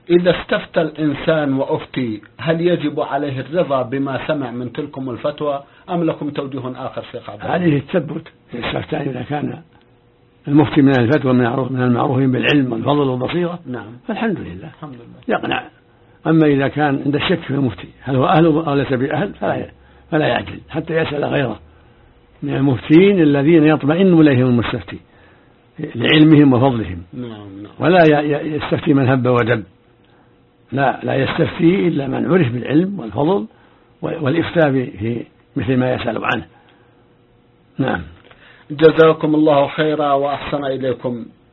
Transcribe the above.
إذا استفتى الإنسان وأفتي هل يجب عليه الرضا بما سمع من تلكم الفتوى أم لكم توجيه آخر شيخ عبد الله؟ عليه التثبت في الاستفتاء إذا كان المفتي من الفتوى من المعروفين بالعلم والفضل والبصيرة، نعم، فالحمد لله يقنع. أما إذا كان عند الشك في المفتي هل هو أهل أو ليس بأهل فلا يعجل حتى يسأل غيره من المفتين الذين يطمئن إليهم المستفتي لعلمهم وفضلهم، ولا يستفتي من هب ودب، لا يستفتي إلا من عرف بالعلم والفضل والإفتاء في مثل ما يسأل عنه. نعم. جزاكم الله خيرا وأحسن إليكم.